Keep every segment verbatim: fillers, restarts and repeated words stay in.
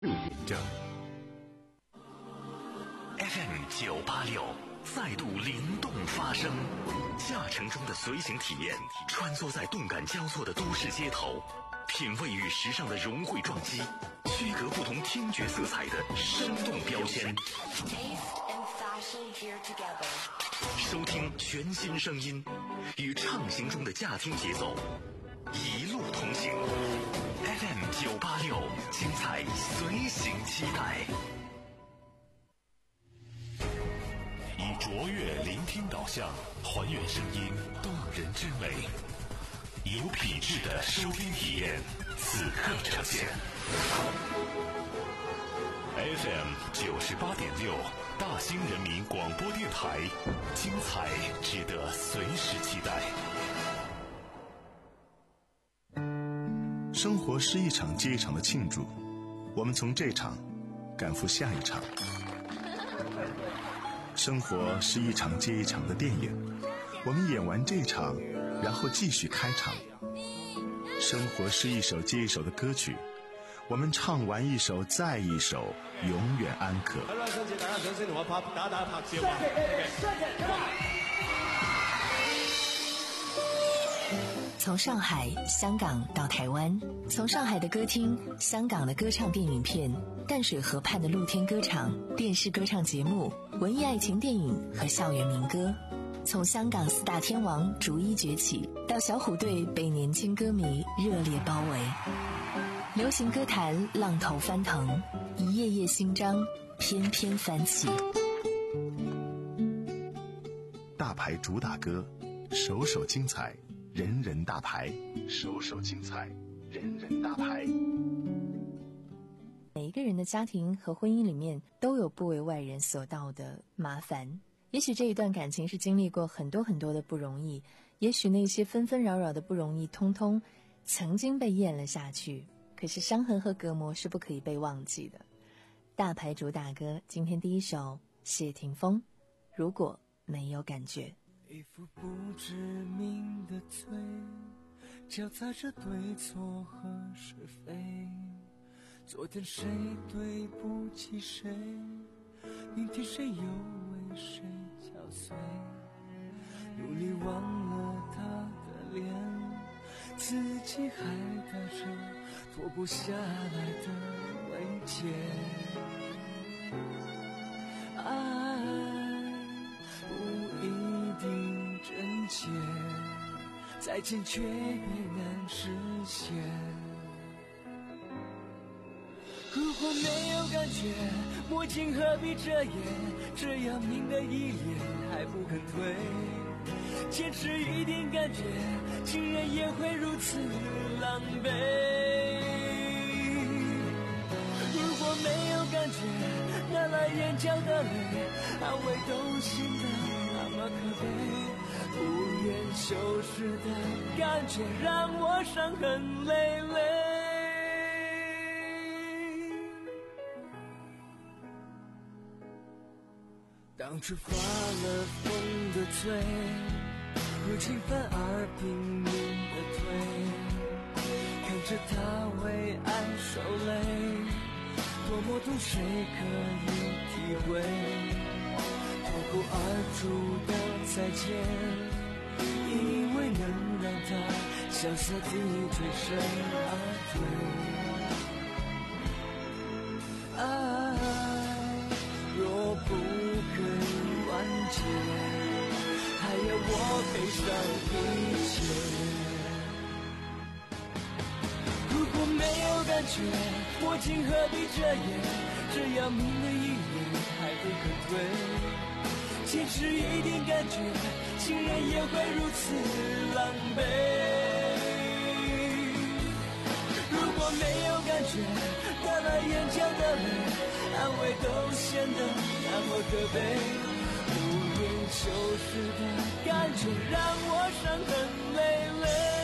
着 F M 九八六再度灵动发声，驾乘中的随行体验，穿梭在动感交错的都市街头，品味与时尚的融汇撞击，区隔不同听觉色彩的生动标签。收听全新声音，与畅行中的驾听节奏，一路同行。F M 九八六，精彩随行期待。以卓越聆听导向，还原声音动人之美，有品质的收听体验，此刻呈现。F M 九十八点六，大兴人民广播电台，精彩值得随时期待。 生活是一场接一场的庆祝，我们从这场赶赴下一场。生活是一场接一场的电影，我们演完这场，然后继续开场。生活是一首接一首的歌曲，我们唱完一首再一首，永远安可。好啦，想請大家掌聲同我拍打打拍照啊！ 從上海、香港到台灣，從上海的歌廳、香港的歌唱電影片、淡水河畔的露天歌場、電視歌唱節目、文藝愛情電影和校園民歌，從香港四大天王逐一崛起，到小虎隊被年輕歌迷熱烈包圍，流行歌壇浪頭翻騰，一頁頁新章翩翩翻起。 大牌主打歌，首首精彩，人人大牌，首首精彩，人人大牌。 每一个人的家庭和婚姻里面都有不为外人所道的麻烦，也许这一段感情是经历过很多很多的不容易，也许那些纷纷扰扰的不容易通通曾经被咽了下去，可是伤痕和隔膜是不可以被忘记的。大牌主打歌，今天第一首谢霆锋，如果没有感觉。 一副不知名的罪，交杂着对错和是非，昨天谁对不起谁，明天谁又为谁憔悴，努力忘了他的脸，自己还带着脱不下来的慰藉。爱不一定真切，再见却越难实现。如果没有感觉，墨镜何必遮掩？这要命的一脸还不肯退，坚持一点感觉，竟然也会如此狼狈。如果没有感觉，拿来眼角的泪，安慰都显得那么可悲。不愿修饰的感觉，让我伤痕累累。当初发了疯的罪，如今反而拼命的退，看着他为爱受累，多么痛谁可以体会，脱口而出的再见，以为能让他潇洒地转身而退。爱若不可以完结，还要我赔上一切。如果没有感觉，墨镜何必遮掩？这要命的一眼还不肯退，坚持一点感觉，竟然也会如此狼狈。如果没有感觉，带来眼角的泪，安慰都显得那么可悲。不愿修饰的感觉，让我伤痕累累。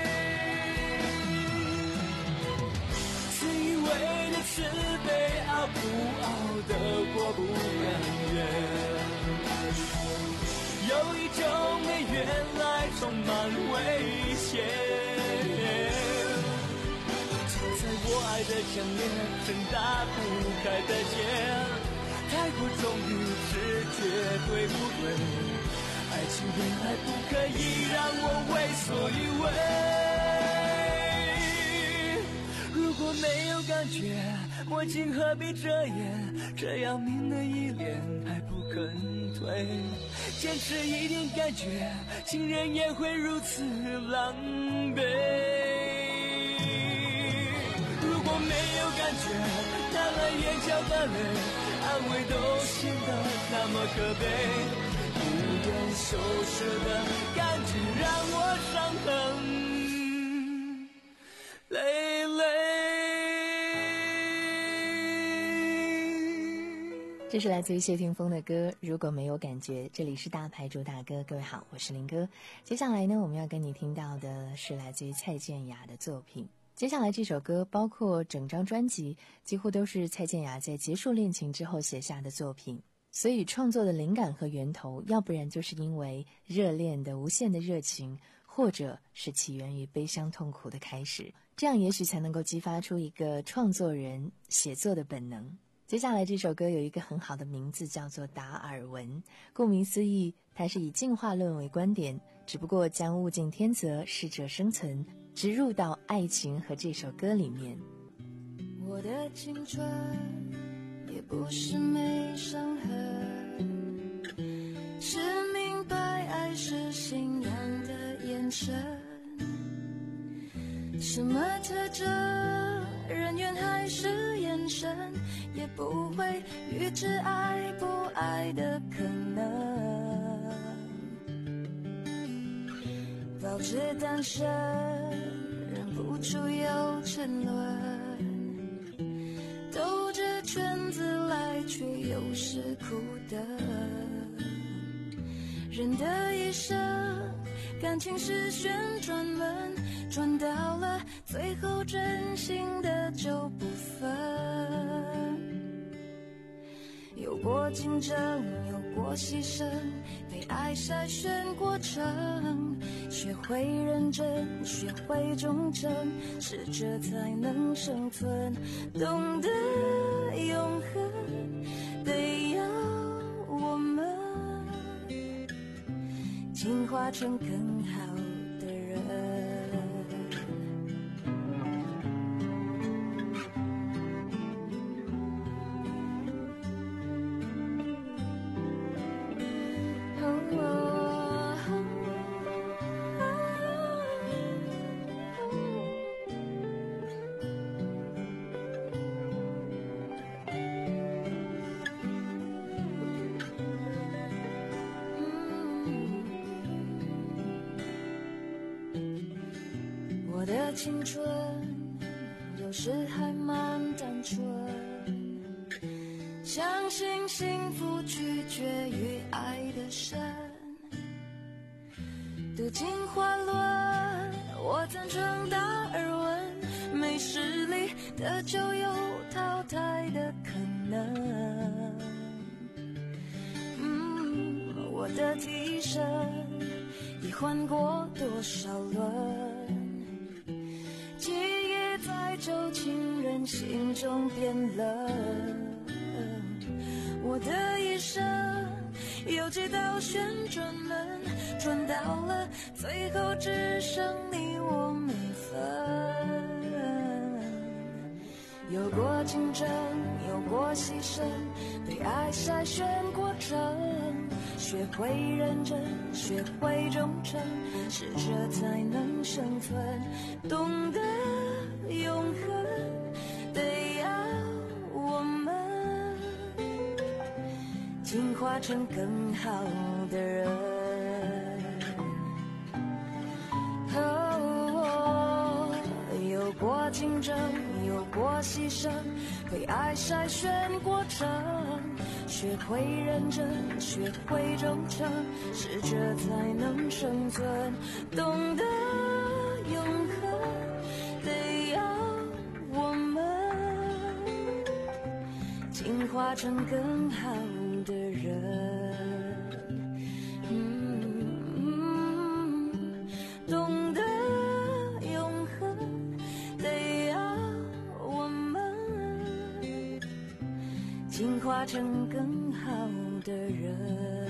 自以为的慈悲，熬不熬得过不甘愿。有一种美原来充满危险，藏在我爱的强烈，真打不开的结，太过忠于直觉，对不对？爱情本来不可以让我为所欲为，如果没有感觉，我竟何必遮掩？这要命的依恋还不肯退，坚持一点感觉，情人也会如此狼狈。如果没有感觉，当爱眼角的泪，安慰都显得那么可悲。不愿收拾的感觉让我伤痕累累。 这是来自于谢霆锋的歌《如果没有感觉》，这里是大牌主打歌。各位好，我是林哥。接下来呢，我们要跟你听到的是来自于蔡健雅的作品。接下来这首歌包括整张专辑，几乎都是蔡健雅在结束恋情之后写下的作品，所以创作的灵感和源头，要不然就是因为热恋的无限的热情，或者是起源于悲伤痛苦的开始，这样也许才能够激发出一个创作人写作的本能。接下来这首歌有一个很好的名字，叫做达尔文。顾名思义，它是以进化论为观点，只不过将物竞天择、适者生存植入到爱情和这首歌里面。 我的青春也不是没伤痕，是明白爱是信仰的眼神，什么特征人缘还是眼神，也不会预知爱不爱的可能，保持单身忍不住有沉沦，兜着圈子来却又是苦的，人的一生感情是旋转门，转到了最后真心的就不分，有过竞争，有过牺牲，被爱筛选过程，学会认真，学会忠诚，适者才能生存，懂得永恒得要我们进化成更好的人。我的青春有时还蛮单纯，相信幸福取决于爱的深，读进化论我赞成达尔文，没实力的就有淘汰的可能，嗯，我的替身已换过多少轮，记忆在旧情人心中变冷，我的一生有几道旋转门，转到了最后只剩你我没分，有过竞争，有过牺牲，被爱筛选过程，学会认真，学会忠诚，适者才能生存，懂得永恒得要我们进化成更好的人。哦，有过竞争，有过牺牲，被爱筛选过程，学会认真，学会忠诚，适者才能生存，懂得永恒得要我们进化成更好的人，嗯，懂得永恒得要我们进化成更好的人。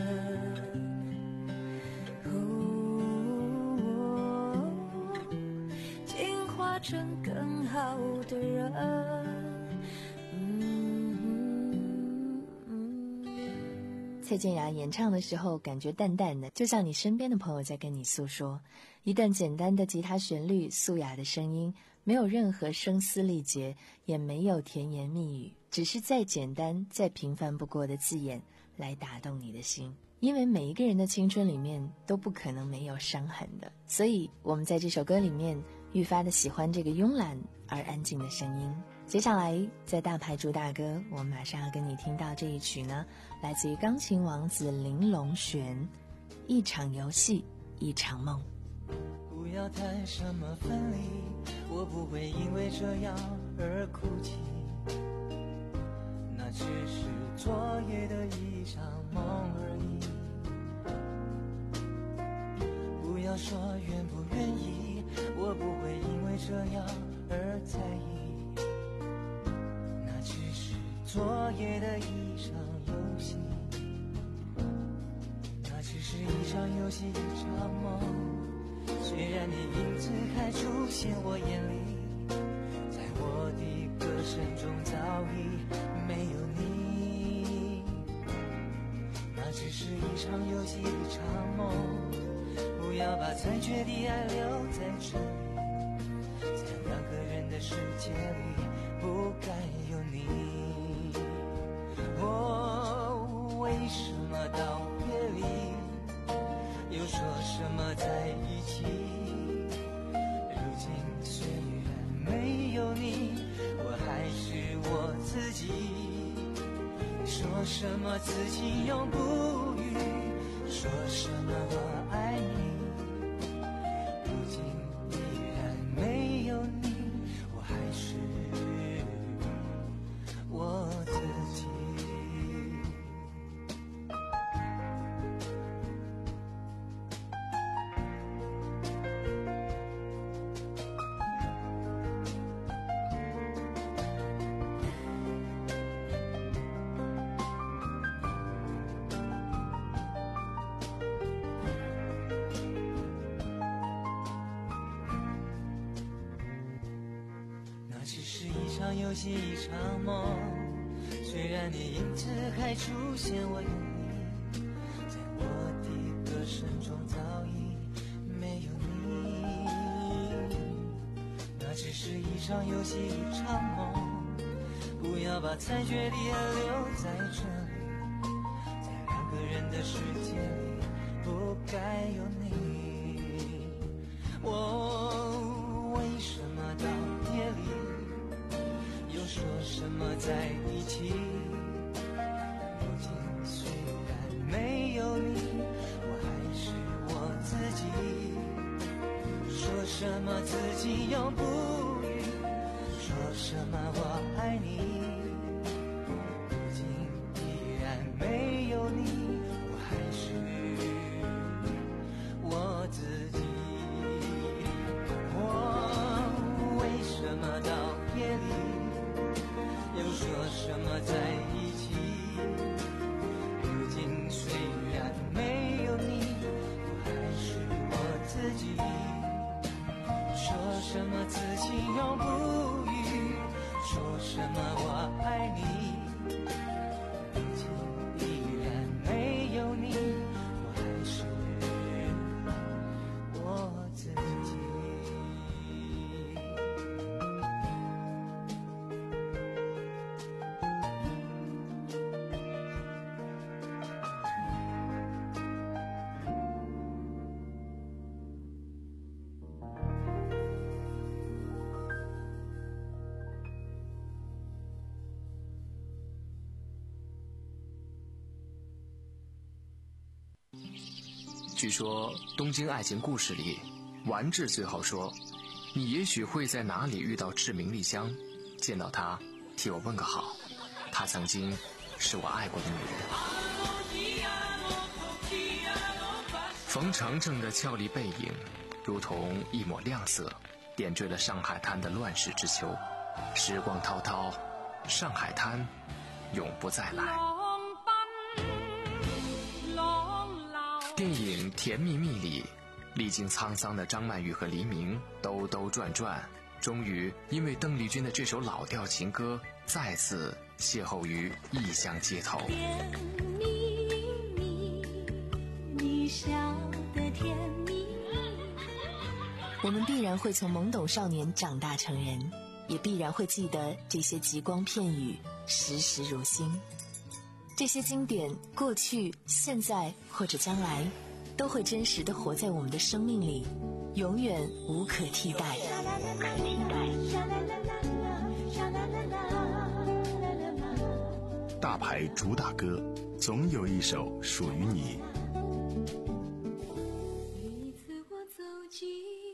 进化成更好的人。 蔡健雅演唱的时候感觉淡淡的，就像你身边的朋友在跟你诉说。一段简单的吉他旋律，素雅的声音，没有任何声嘶力竭，也没有甜言蜜语，只是再简单再平凡不过的字眼来打动你的心。因为每一个人的青春里面都不可能没有伤痕的，所以我们在这首歌里面愈发的喜欢这个慵懒而安静的声音。接下来在大牌主打歌，我们马上要跟你听到这一曲呢，来自于钢琴王子林隆璇，一场游戏一场梦。 不要谈什么分离，我不会因为这样而哭泣，那只是昨夜的一场梦而已。不要说愿不愿意，我不会因为这样而在意，那只是昨夜的一场游戏，那只是一场游戏一场梦。虽然你影子还出现我眼里，在我的歌声中早已没有你，那只是一场游戏一场梦。不要把残缺的爱留在这里，在两个人的世界里不该有你。哦，为什么到别离又说什么在一起？如今虽然没有你，我还是我自己。说什么此情永不渝，说什么我爱你，如今依然没有你，我还是我自己。游戏一场梦，虽然你影子还出现我眼里，在我的歌声中早已没有你，那只是一场游戏一场梦。不要把残缺的爱留在这里，在两个人的世界里不该有你。我为什么到夜里又说什么在一起？如今虽然没有你，我还是我自己。说什么自己永不渝，说什么我爱你，如今依然没有你，我还是我自己。我为什么到夜里又说什么在一起？如今虽然没有你，我还是我自己。说什么此情永不渝，说什么我爱你，如今依然没有你，我还是我自己。 据说《东京爱情故事》里，丸治最后说：“你也许会在哪里遇到志明丽香，见到她，替我问个好。她曾经是我爱过的女人。”冯程程的俏丽背影，如同一抹亮色，点缀了上海滩的乱世之秋。时光滔滔，上海滩永不再来。电影《甜蜜蜜》里，历经沧桑的张曼玉和黎明兜兜转转，终于因为邓丽君的这首老调情歌，再次邂逅于异乡街头。 甜蜜蜜，你笑得甜蜜蜜。 我们必然会从懵懂少年长大成人，也必然会记得这些极光片语，时时如新。这些经典，过去、现在或者将来，都会真实地活在我们的生命里，永远无可替代。 大牌主打歌，总有一首属于你。 每次我走近，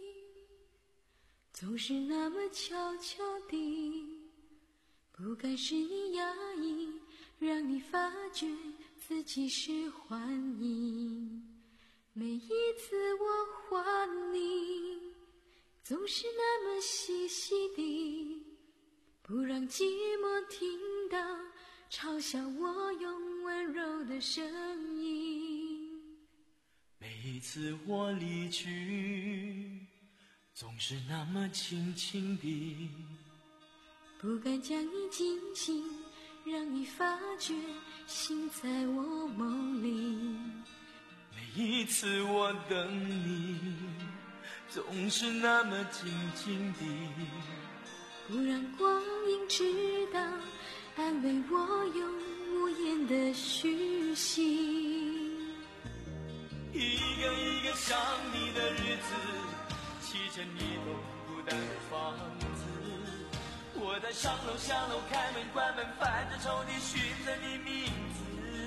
总是那么悄悄地，不该是你压抑，让你发觉自己是幻影。每一次我还你，总是那么细细地，不让寂寞听到嘲笑我用温柔的声音。 每一次我离去，总是那么轻轻地， 不敢将你惊醒，让你发觉心在我梦里。 每一次我等你，总是那么静静地， 不让光阴知道，安慰我用无言的虚心。 一个一个想你的日子，砌成一栋孤单的房子，我在上楼下楼，开门关门，翻着抽屉寻着你名字。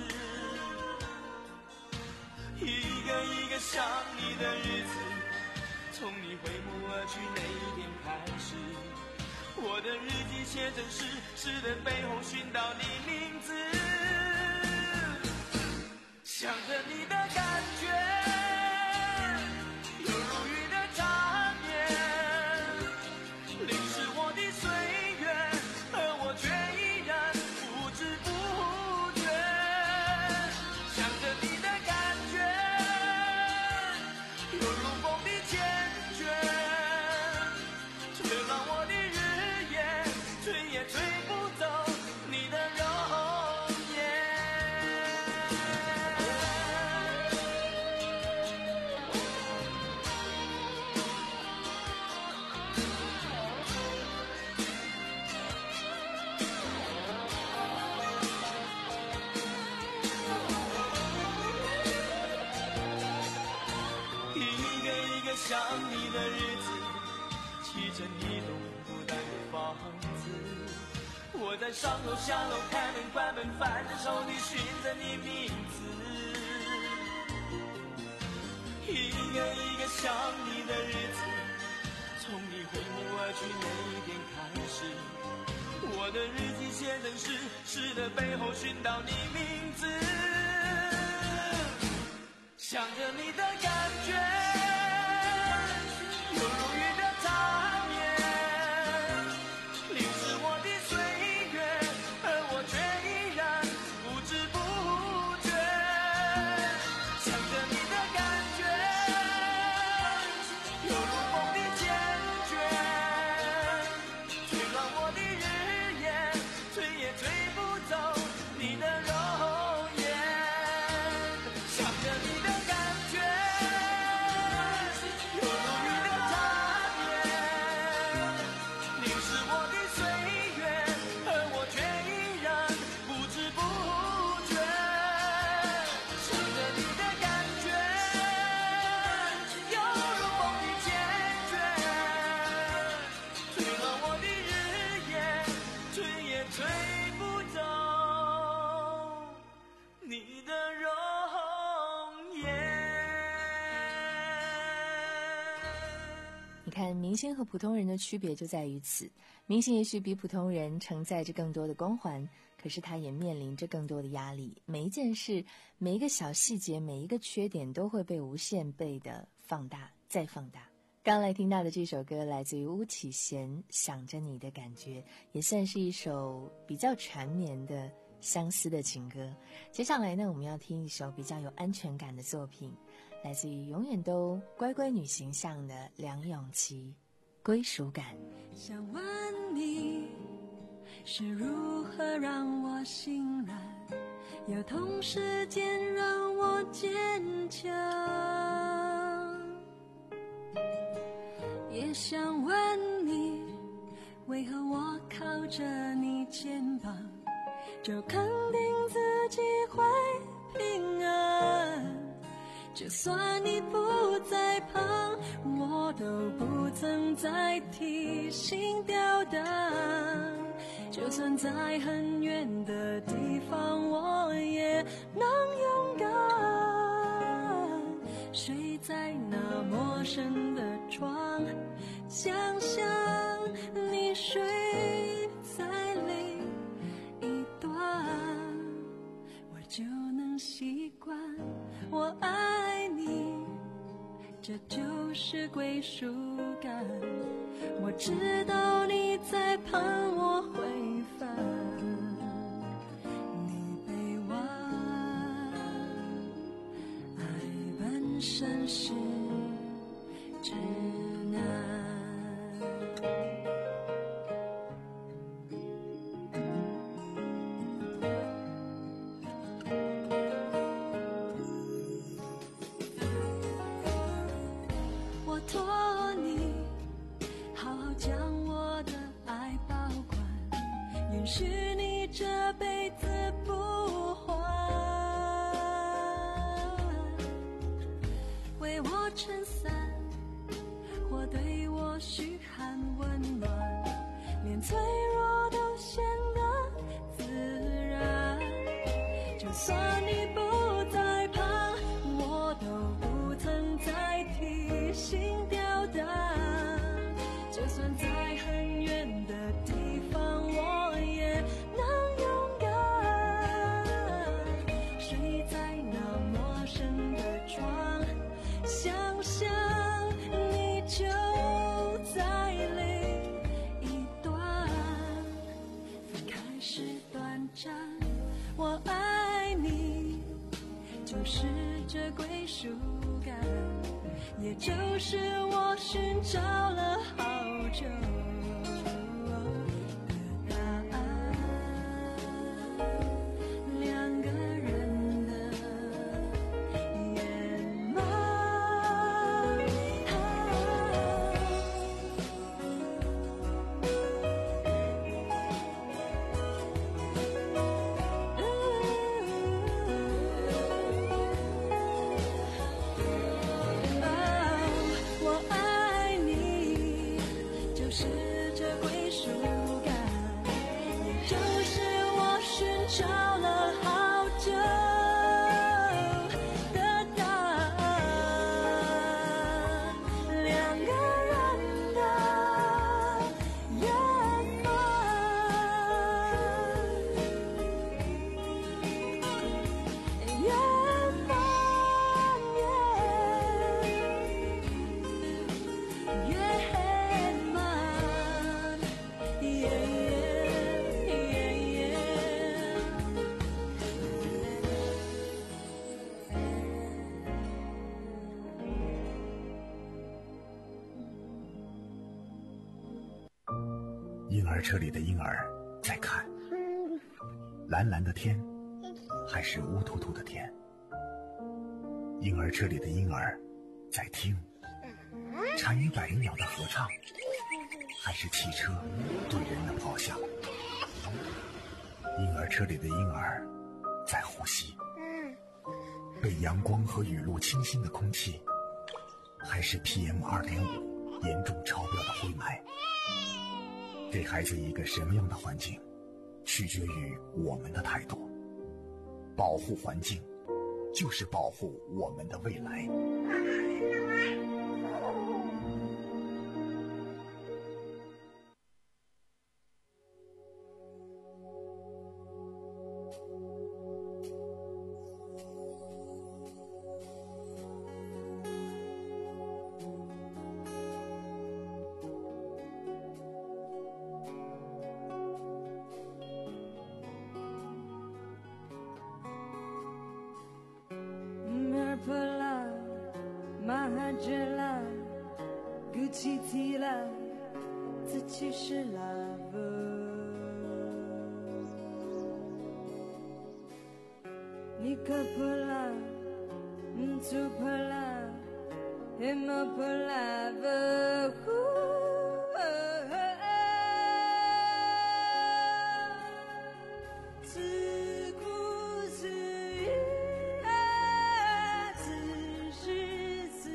一个一个想你的日子，从你挥目而去那一天开始，我的日记写成诗，诗的背后寻到你名字，想着你的感觉，有如雨的缠绵，淋湿我的岁月，而我却依然不知不觉，想着你的感觉，有如风的坚决，吹乱我的日夜，吹也吹不走你的容颜。一个一个想你的日子，砌成一栋孤单的房子，我在上楼下楼，开门关门，翻着抽屉寻着你名字。一个一个想你的日子，从你挥目而去那一天开始，我的日记写成诗，诗的背后寻到你名字，想着你的感觉，有如雨的缠绵，淋湿我的岁月，而我却依然不知不觉，想着你的感觉，有如风的坚决，吹乱我的日夜，吹也吹不走你的容颜，想着你的感觉，有如雨的缠绵，淋湿我的岁月，而我却依然不知不觉，想着你的感觉，有如风的坚决，吹乱我的日夜，吹也吹不走你的容颜。 你看，明星和普通人的区别就在于此。明星也许比普通人承载着更多的光环，可是他也面临着更多的压力。每一件事，每一个小细节，每一个缺点都会被无限倍的放大，再放大。刚来听到的这首歌来自于巫启贤，想着你的感觉，也算是一首比较缠绵的相思的情歌。接下来呢，我们要听一首比较有安全感的作品，来自于永远都乖乖女形象的梁咏琪，归属感。 想问你是如何让我心软，又同时间让我坚强，也想问你为何我靠着你肩膀就肯定自己会平安，就算你不在旁，我都不曾再提心吊胆，就算在很远的地方我也能勇敢，睡在那陌生的床，想象你睡在另一端，我就能习惯我爱你，这就是归属感，我知道你在盼我回返，你被忘，爱本身是指南。我托你好好将我的爱保管，允许你这辈子不还，为我撑伞或对我嘘寒问暖，连脆弱都显得自然，就算你不在旁，我都不曾再提心吊胆，就算在很远的地方我也能勇敢，睡在那陌生的床，想象你就在另一端，分开时短暂，我爱你就是这归属感，也就是我寻找了好久的答案，两个人的圆满，我爱你就是这归属感，也就是我寻找了好久的答案，两个人的圆满，圆满。圆满，耶耶耶。 婴儿车里的婴儿在看蓝蓝的天，还是乌突突的天？婴儿车里的婴儿在听单于百灵鸟的合唱，还是汽车对人的咆哮？婴儿车里的婴儿在呼吸被阳光和雨露清新的空气，还是 P M 二点五 严重超标的灰霾？给孩子一个什么样的环境，取决于我们的态度。保护环境，就是保护我们的未来。 Mahajala Gucci-tila 自己是 lover 你可不啦嗯就不啦 Hema不 lover 自顾自语自是自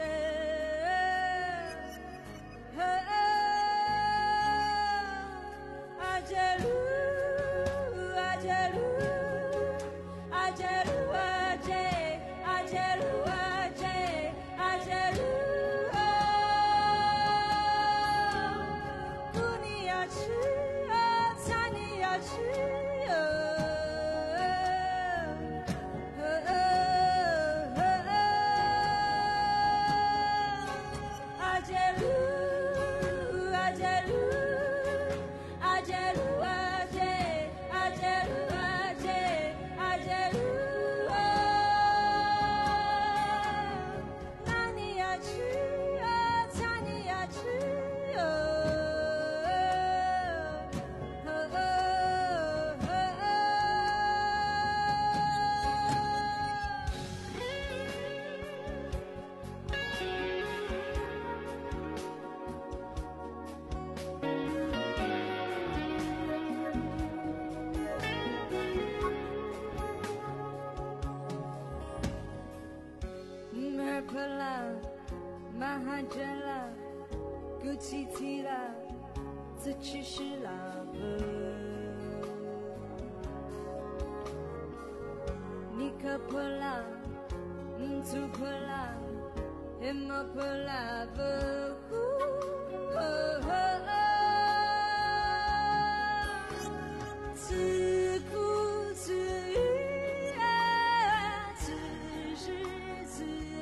Mahajala Gucci-tila 自己是 lover 你可不啦嗯就不啦 Hema 不 lover 自顾自语自是自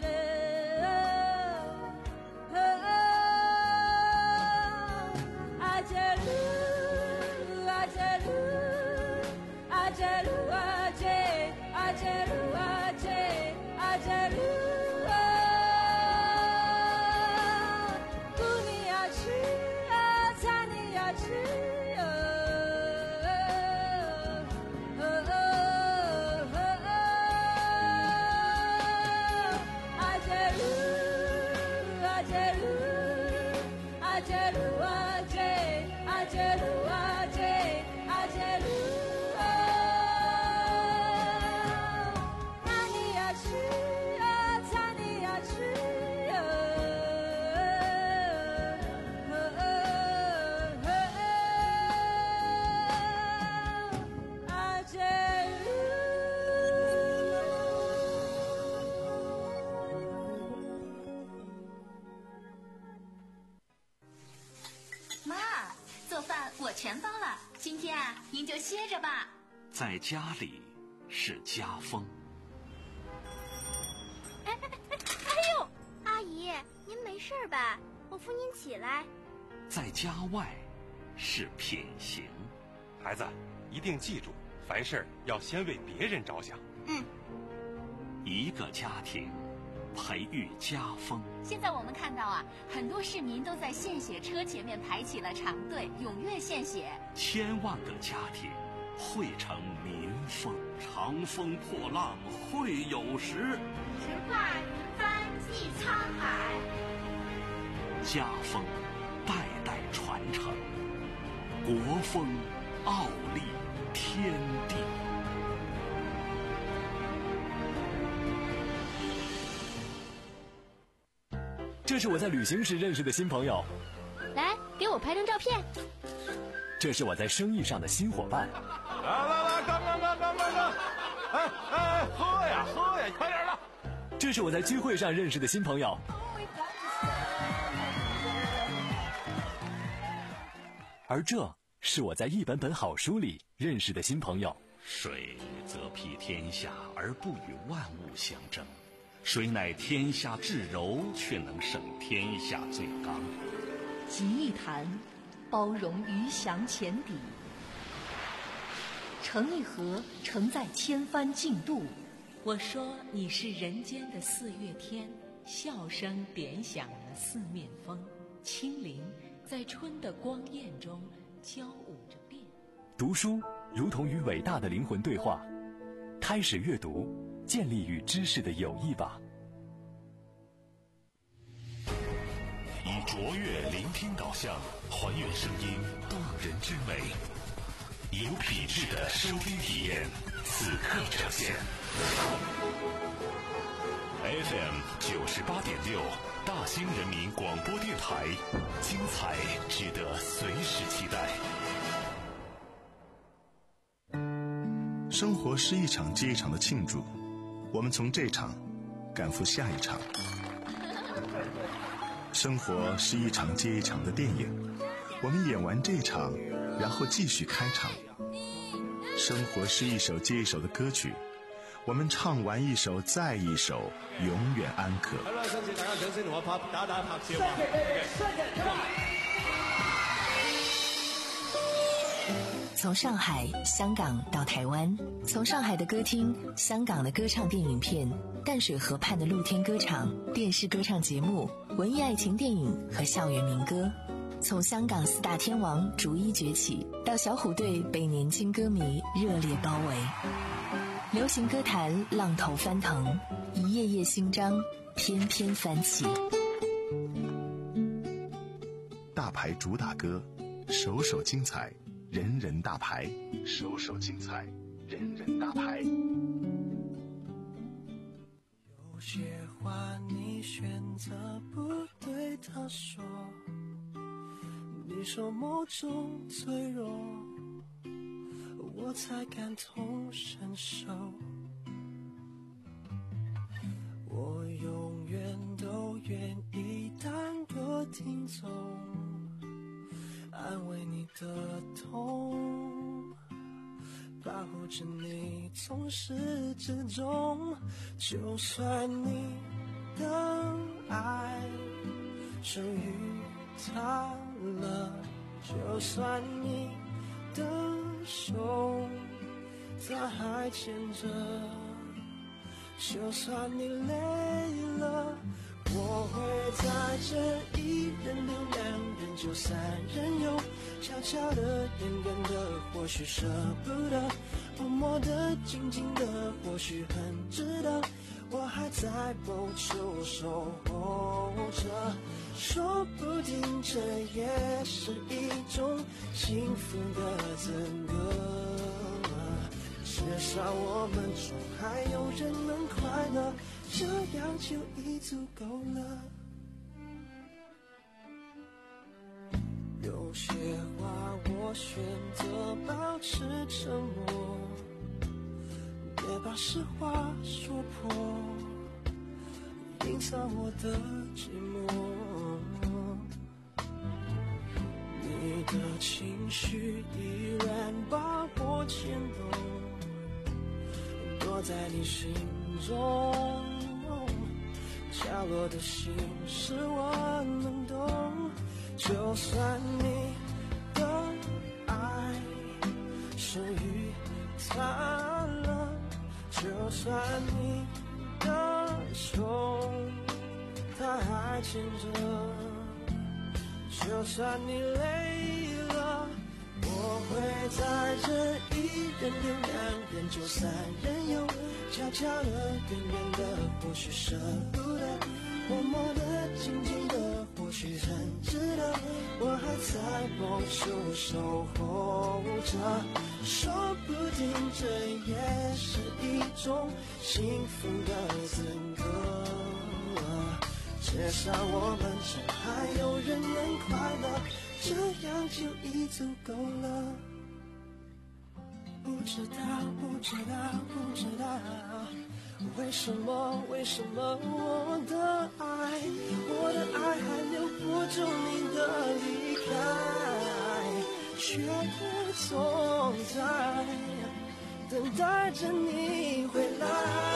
全包了，今天啊，您就歇着吧。 在家里是家风。 哎哎哎！哎呦，阿姨，您没事吧？我扶您起来。 在家外是品行。 孩子，一定记住，凡事要先为别人着想。 嗯。 一个家庭培育家风。 现在我们看到啊，很多市民都在献血车前面排起了长队，踊跃献血。 千万个家庭汇成民风，长风破浪会有时， 直挂云帆济沧海。 家风代代传承，国风傲立天地。 这是我在旅行时认识的新朋友， 来给我拍张照片。 这是我在生意上的新伙伴。 来来来，干干干干干干！哎哎，喝呀喝呀，快点的！ 这是我在聚会上认识的新朋友。而这是我在一本本好书里认识的新朋友。 水则披天下而不与万物相争，谁乃天下至柔，却能胜天下最刚。 集一坛，包容鱼翔浅底；盛一盒，承载千帆竞渡。我说你是人间的四月天， 笑声点响了四面风，清灵在春的光艳中交舞着变。 读书如同与伟大的灵魂对话，开始阅读，建立与知识的友谊吧。 以卓越聆听导向，还原声音动人之美，有品质的收听体验，此刻呈现。F M 九十八点六，大兴人民广播电台，精彩值得随时期待。 生活是一场接一场的庆祝，我们从这场赶赴下一场。生活是一场接一场的电影，我们演完这场，然后继续开场。生活是一首接一首的歌曲，我们唱完一首再一首，永遠安可。 好啦，多謝大家掌聲同我拍打打拍照啊！ 從上海、香港到台灣，從上海的歌廳、香港的歌唱電影片、淡水河畔的露天歌場、電視歌唱節目、文藝愛情電影和校園民歌，從香港四大天王逐一崛起，到小虎隊被年輕歌迷熱烈包圍。流行歌壇浪頭翻騰，一頁頁新章翩翩翻起。 大牌主打歌，首首精彩，人人大牌，首首精彩，人人大牌。 有些话你选择不对他说，你说某种脆弱，我才感同身受。我永远都愿意当个听众，安慰你的痛，保护着你从始至终。就算你的爱属于他了，就算你的手他还牵着，就算你累了，我会在这一人留两人就三人游，悄悄的远远的或许舍不得，默默的静静的或许很值得，我还在某处守候着，说不定这也是一种幸福的资格，至少我们中还有人能快乐，这样就已足够了。有些话我选择保持沉默，别把实话说破，隐藏我的寂寞。你的情绪依然把我牵动，躲在你心中，角落的心事我能懂。就算你的爱属于他了，就算你的手他还牵着，就算你累了，我会在这一人留两人就三人游，悄悄的远远的或许舍不得，默默的静静的或许很值得，我还在某处守候着，说不定这也是一种幸福的资格，至少我们中还有人能快乐，这样就已足够了。不知道不知道不知道为什么为什么我的爱我的爱还留不住你的离开，却总在等待着你回来。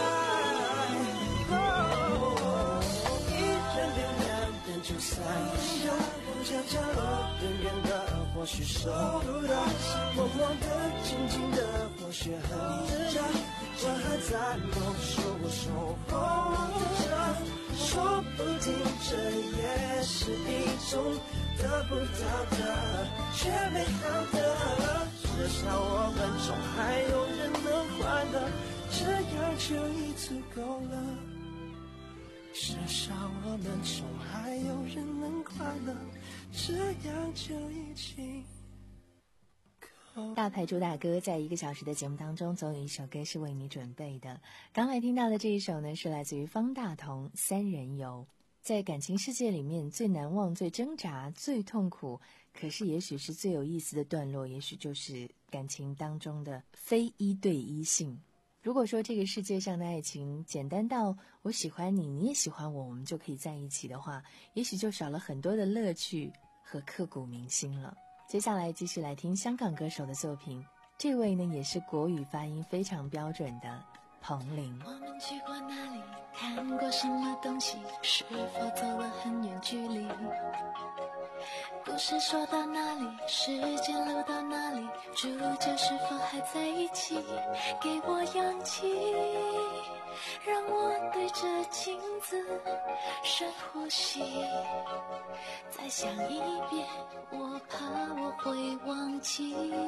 哦，一人留两人就三人游，悄悄的远远的或许收不到，默默的静静的或许很假，我还在梦，说我守候着，说不定这也是一种得不到的却美好的，至少我们中还有人能快乐，这样就已足够了，至少我们中还有人能快乐，这样就已经够了。 大牌主打歌在一个小时的节目当中，总有一首歌是为你准备的。刚才听到的这一首呢，是来自于方大同《三人游》。在感情世界里面，最难忘、最挣扎、最痛苦，可是也许是最有意思的段落，也许就是感情当中的非一对一性。如果说这个世界上的爱情简单到我喜欢你，你也喜欢我，我们就可以在一起的话，也许就少了很多的乐趣和刻骨铭心了。接下来继续来听香港歌手的作品，这位呢也是国语发音非常标准的彭羚。 我们去过哪里，看过什么东西，是否走了很远距离，故事说到哪里，时间流到哪里，主角是否还在一起，给我氧气，让我对着镜子深呼吸，再想一遍，我怕我会忘记，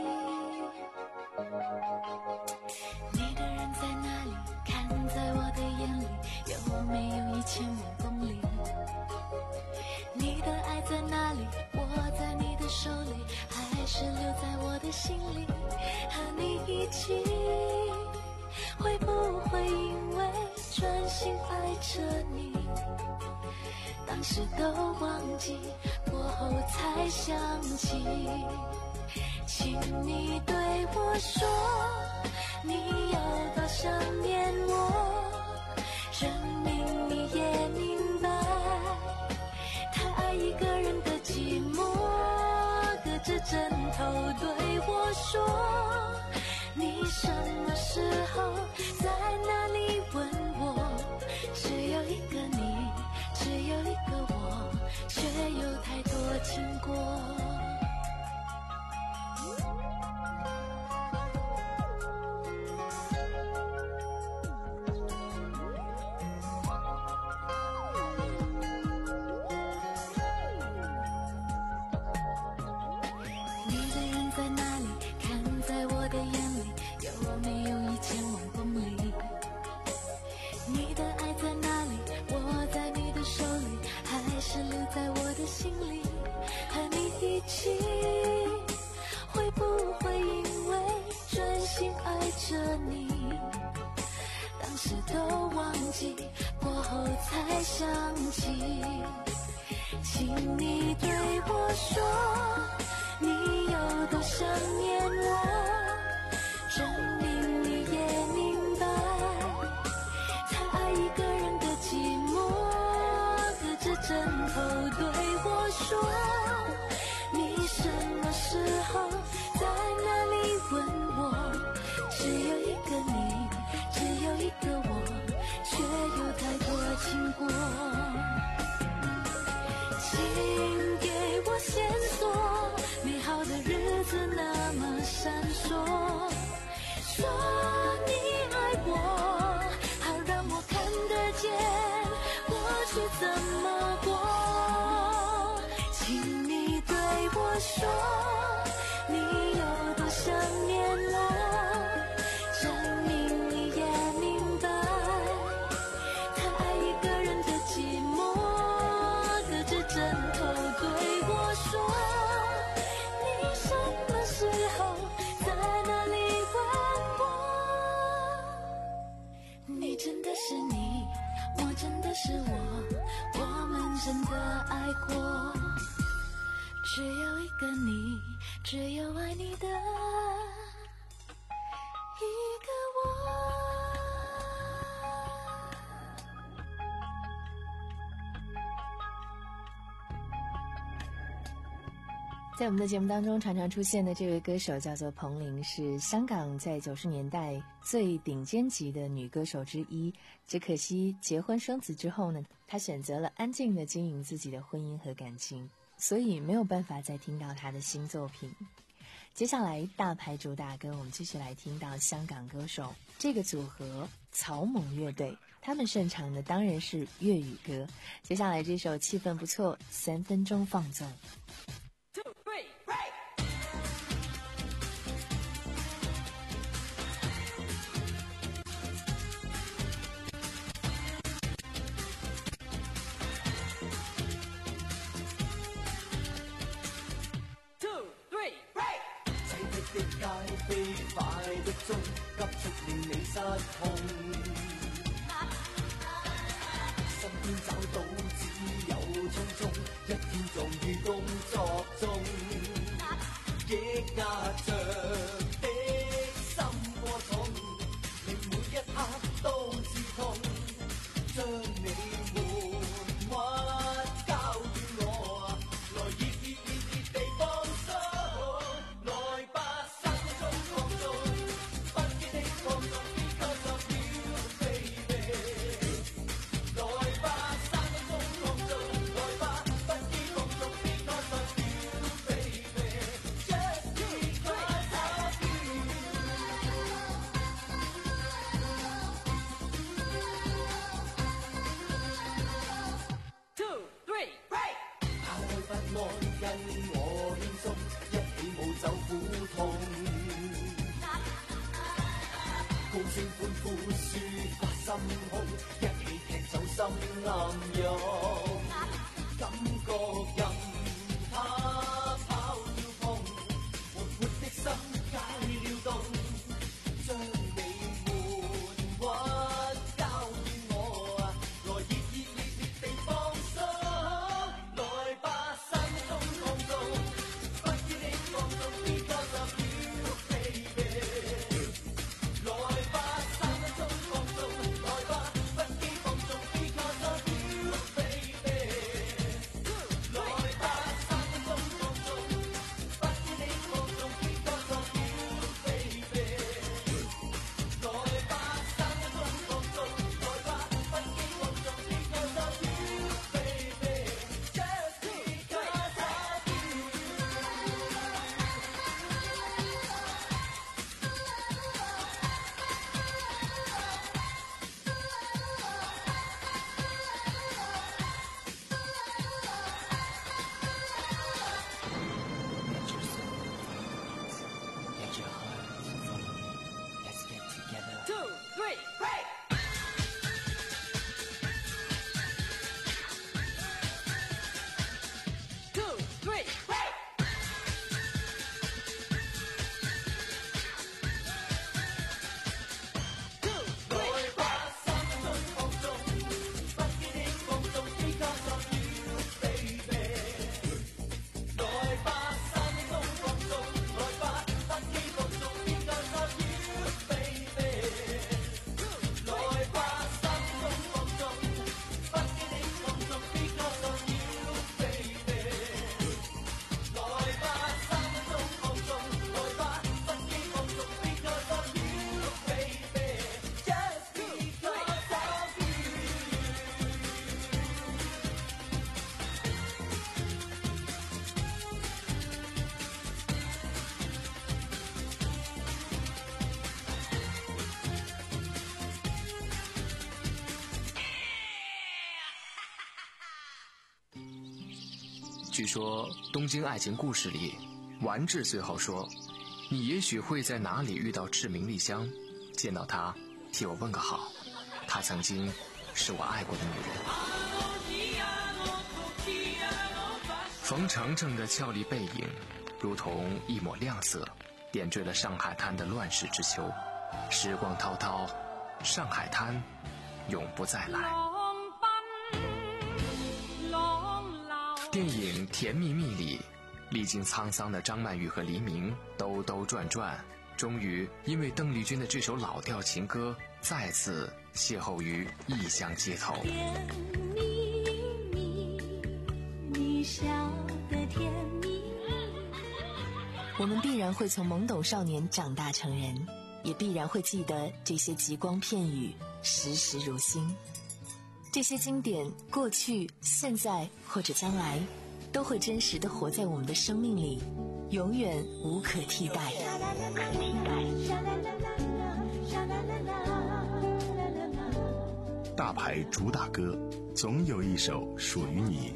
你的人在哪里，看在我的眼里，有没有一千万公里，你的爱在哪里，握在你的手里，还是留在我的心里，和你一起，会不会因为专心爱着你，当时都忘记，过后才想起，请你对我说，你有多想念我，证明你也明白，太爱一个人的寂寞，隔着枕头对我说，你什么时候在哪里问我，只有一个你，只有一个我，却有太多经过。过后才想起，请你对我说，你有多想念我，证明你也明白，太爱一个人的寂寞，隔着枕头对我说，你什么时候在哪里问我，只有一个你，只有一个我，却有太多经过，请给我线索，美好的日子那么闪烁，说你爱我，好让我看得见过去怎么过，请你对我说，你有多想念我，证明你也明白，太爱一个人的寂寞，隔着枕头对我说，你什么时候在哪里问我，你真的是你，我真的是我，我们真的爱过，只有一个你，只有爱你的一个我。 在我们的节目当中常常出现的这位歌手叫做彭羚，是香港在九十年代最顶尖级的女歌手之一。只可惜结婚生子之后呢，她选择了安静的经营自己的婚姻和感情。 所以没有办法再听到他的新作品。接下来大牌主打歌，我们继续来听到香港歌手这个组合草蜢乐队，他们擅长的当然是粤语歌。接下来这首气氛不错，三分钟放纵。 快的鐘，急速令你失控。身邊找到只有匆匆，一天撞於工作中，抑壓着的心過重，令每一刻都刺痛，將你緩屈交予我，來熱熱熱熱地放鬆。 据说《东京爱情故事》里，丸治最后说：“你也许会在哪里遇到志明丽香，见到她，替我问个好。她曾经是我爱过的女人。”冯程程的俏丽背影，如同一抹亮色，点缀了上海滩的乱世之秋。时光滔滔，上海滩永不再来。电影《甜蜜蜜》里，历经沧桑的张曼玉和黎明兜兜转转，终于因为邓丽君的这首老调情歌，再次邂逅于异乡街头。 甜蜜蜜，你笑得甜蜜蜜。 我们必然会从懵懂少年长大成人，也必然会记得这些极光片语，时时如新。这些经典，过去、现在或者将来， 都会真实地活在我们的生命里，永远无可替代。 大牌主打歌，总有一首属于你。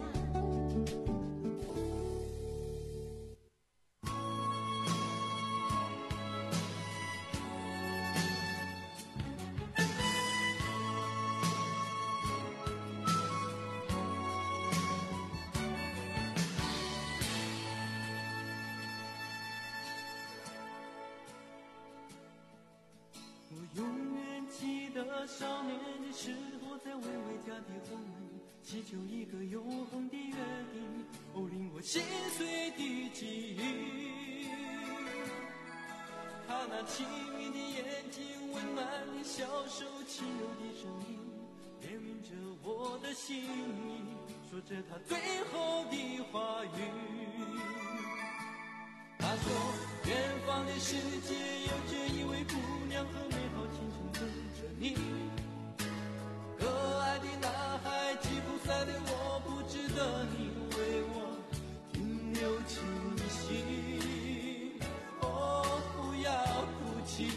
我永远记得少年的时候，在微微家的后门，祈求一个永恒的约定，哦，令我心碎的记忆。他那清明的眼睛，温暖的小手，轻柔的声音，怜悯着我的心意，说着他最后的话语。他说远方的世界有着一位姑娘和美好前程等着你，可爱的男孩吉普赛的我，不值得你为我停留气息，哦，不要哭泣。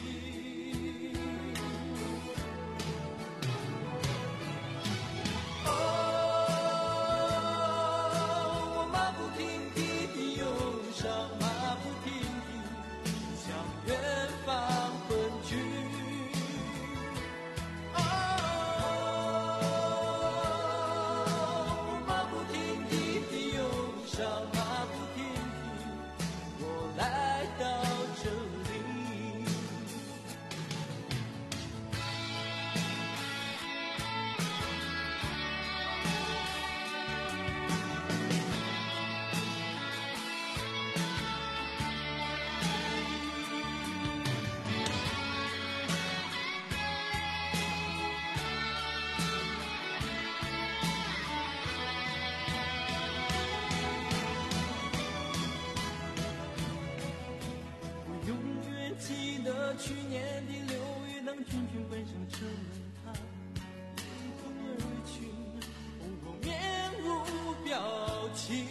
去年的六月，当群群奔上车轮，他迎风而去，红红面无表情。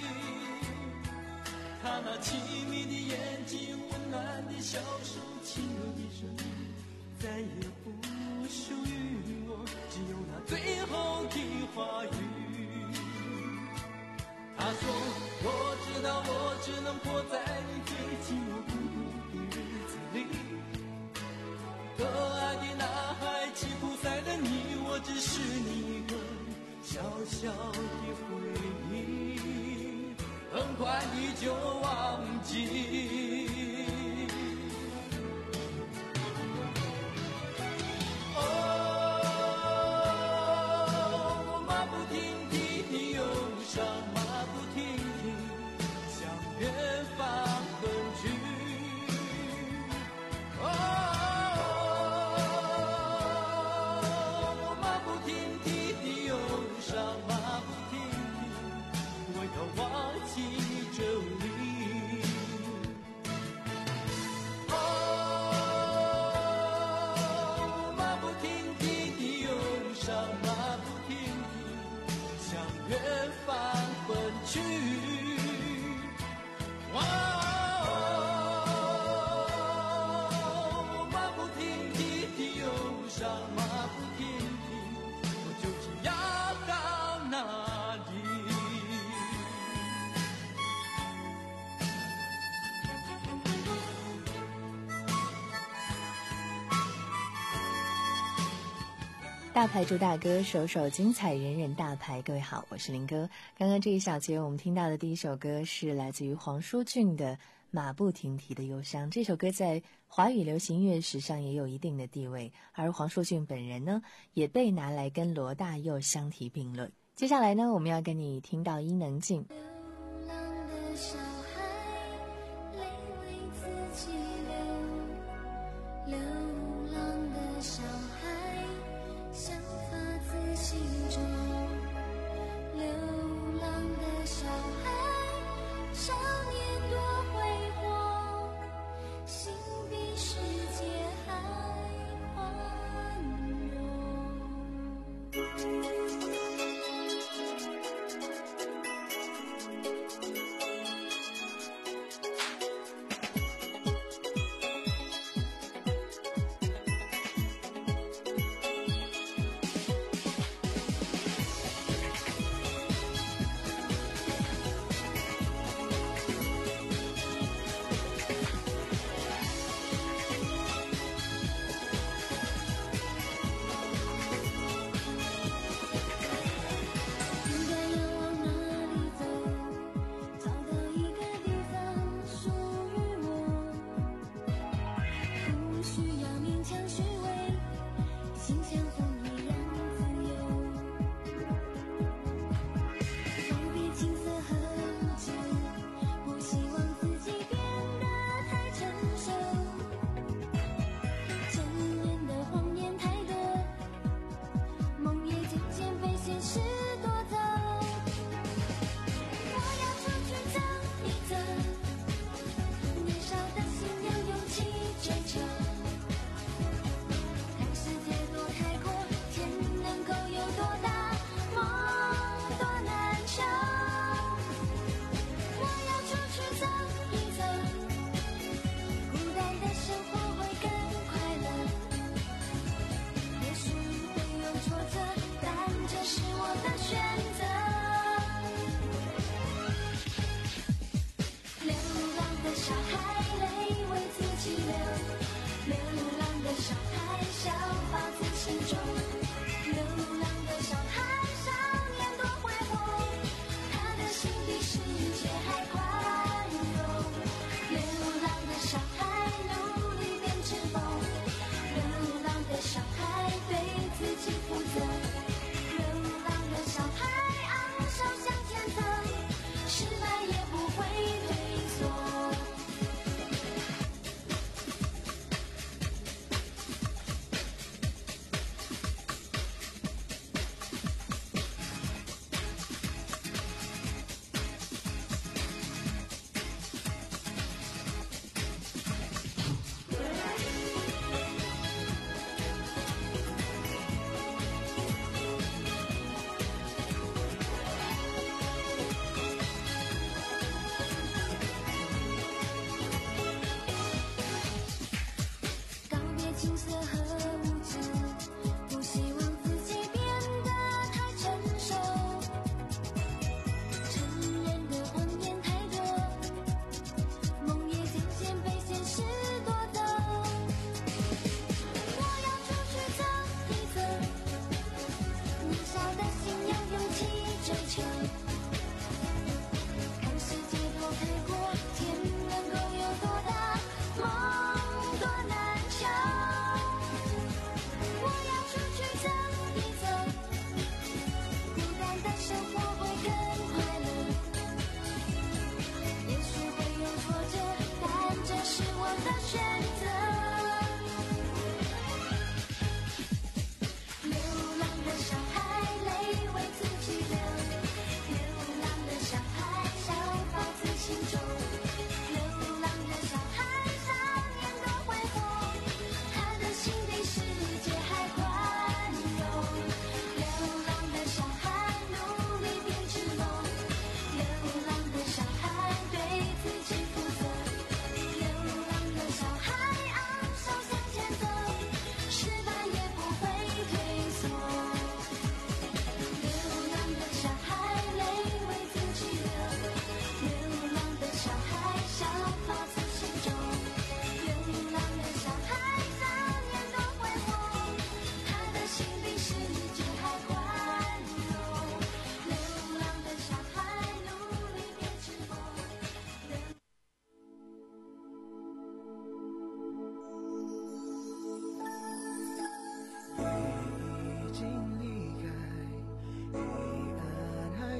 他那凄迷的眼睛，温暖的小手，轻柔的声音，再也不属于我，只有那最后的话语。他说我知道我只能活在你最寂寞孤独的日子里，可爱的男孩吉普赛的你，我只是你一个小小的回忆，很快你就忘记。 大牌主打歌，首首精彩，人人大牌。各位好，我是林哥。刚刚这一小节我们听到的第一首歌是来自于黄舒骏的《马不停蹄的忧伤》。这首歌在华语流行乐史上也有一定的地位，而黄舒骏本人呢，也被拿来跟罗大佑相提并论。接下来呢，我们要跟你听到伊能静。 流浪的小孩，泪为自己流。流浪的小孩，想发自心中。流浪的小孩，少年多辉煌，心比世界还宽容。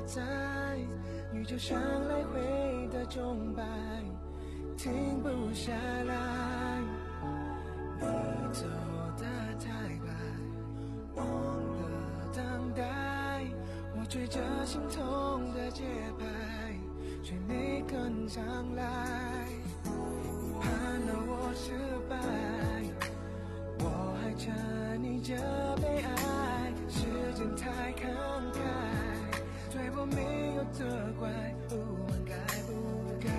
在，宇宙像来回的钟摆，停不下来。你走得太快，忘了等待，我追着心痛的节拍，却没跟上来。你盼了我失败，我还沉溺着被爱，时间太慷慨，对我没有责怪，不问该不该。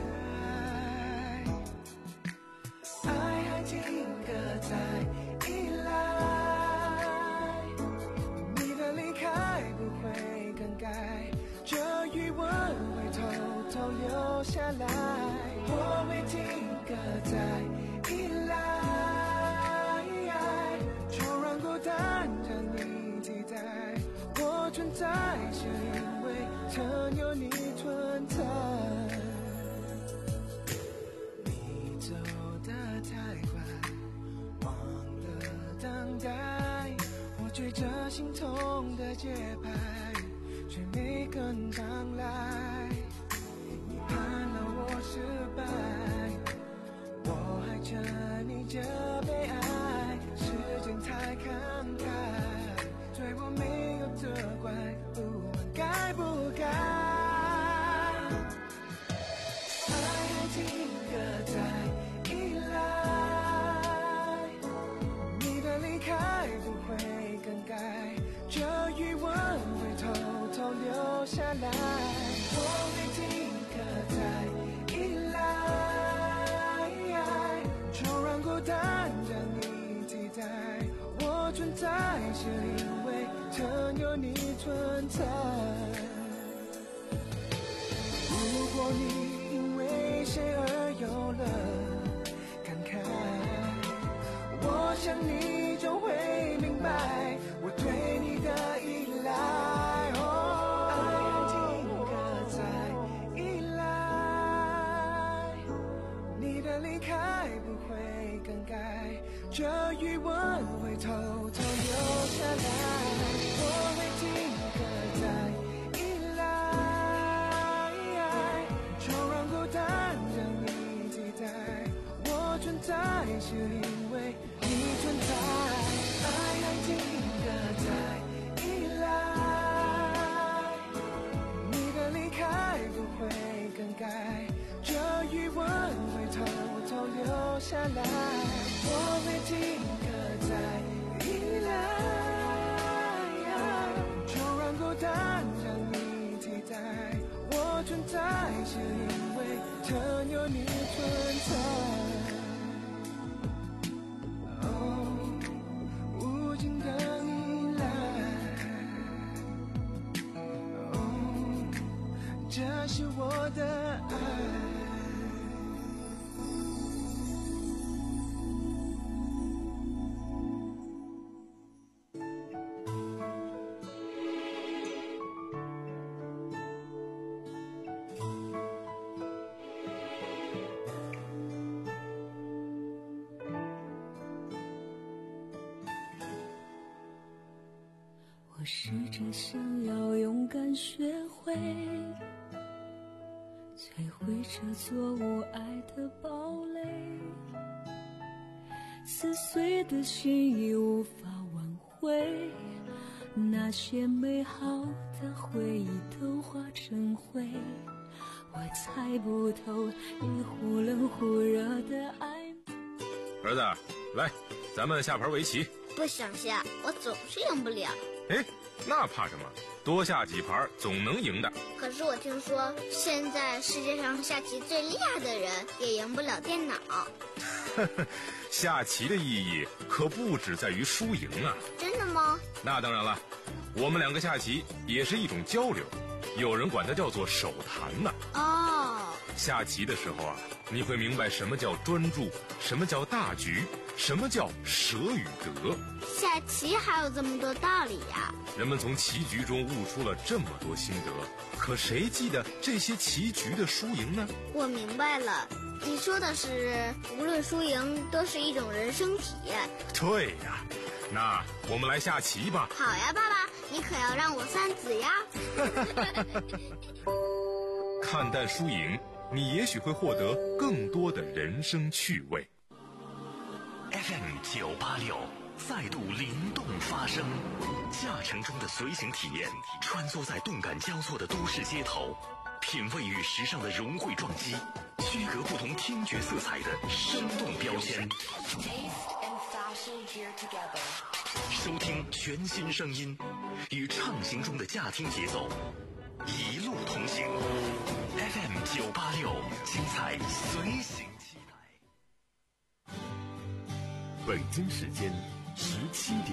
爱还停格在依赖，你的离开不会更改，这余温会偷偷流下来。我没停格在依赖，纵然孤单着你替代，我存在是因为曾有你存在。你走得太快，忘了等待，我追着心痛的节拍，却没跟上来。你盼了我失败，我还沉溺着被爱，时间太慷慨，对我没有责怪，不问该不该。爱还停格在依赖，你的离开不会更改，这余温会偷偷流下来。我没停格在依赖，纵然孤单着你替代，我存在是因为曾有你存在。如果你因为谁而有了感慨，我想你就会明白我对你的依赖。哦，爱还停格在依赖，你的离开不会更改，这余温会偷偷流下来。我会停格在依赖，纵然孤单着你替代，我存在是因为你存在。爱还停格在依赖，你的离开不会更改，这余温会偷偷流下来。我会停格在依赖，纵然孤单让你替代，我存在是因为曾有你存在。哦，无尽的依赖，哦，这是我的爱。 我试着想要勇敢学会摧毁这座无爱的堡垒，撕碎的心已无法挽回，那些美好的回忆都化成灰，我猜不透你忽冷忽热的爱。 儿子，来，咱们下盘围棋。 不想下，我总是赢不了。 哎，那怕什么？多下几盘总能赢的。 可是我听说，现在世界上下棋最厉害的人也赢不了电脑。 下棋的意义可不只在于输赢啊！ 真的吗？ 那当然了，我们两个下棋也是一种交流，有人管它叫做手谈呢。 哦， 下棋的时候啊，你会明白什么叫专注，什么叫大局，什么叫舍与得。 下棋还有这么多道理呀！ 人们从棋局中悟出了这么多心得，可谁记得这些棋局的输赢呢？ 我明白了，你说的是无论输赢都是一种人生体验。 对呀，那我们来下棋吧。 好呀，爸爸， 你可要让我三子呀！ 看淡输赢，你也许会获得更多的人生趣味。 F M 九八六再度灵动发声，驾乘中的随行体验，穿梭在动感交错的都市街头，品味与时尚的融汇撞击，区隔不同听觉色彩的生动标签。收听全新声音，与畅行中的驾听节奏，一路同行。F M 九八六，精彩随行期待。 北京时间十七点。